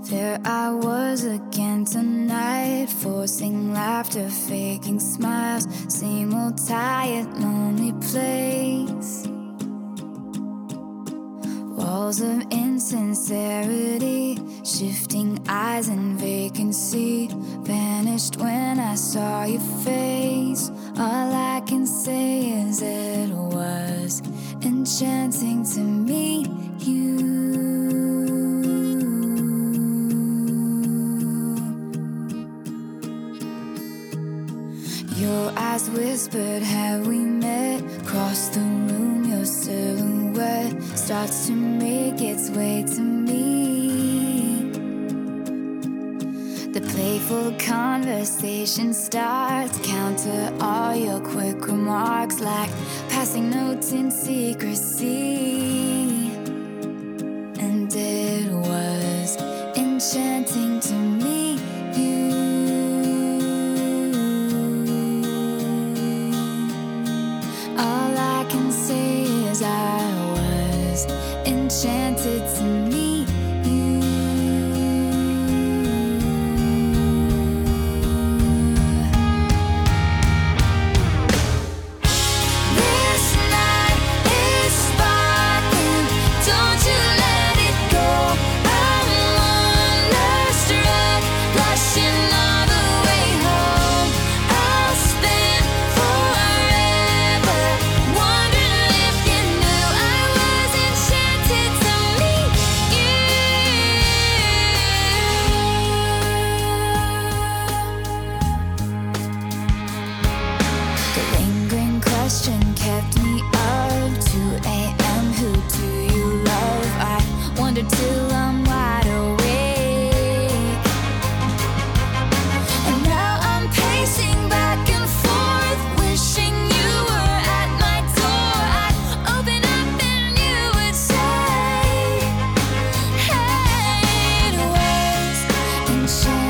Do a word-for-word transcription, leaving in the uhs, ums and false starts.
There I was again tonight, forcing laughter, faking smiles. Same old tired, lonely place. Walls of insincerity, shifting eyes and vacancy. Vanished when I saw your face. All I can say is it was enchanting to meet you. Your eyes whispered, have we met? Across the room, your silhouette starts to make its way to me. The playful conversation starts, counter all your quick remarks like passing notes in secrecy. And it was enchanting to meet you. All I can say is I was enchanted to meet you. This night is sparkling, don't you let it go. I'm wonderstruck, blushing all the way home. I'll spend forever wondering if you knew I was enchanted to meet you. The lingering question kept me up. two a.m. Who do you love? I wonder till I'm wide awake. And now I'm pacing back and forth, wishing you were at my door. I'd open up and you would say, hey, it was enchanting.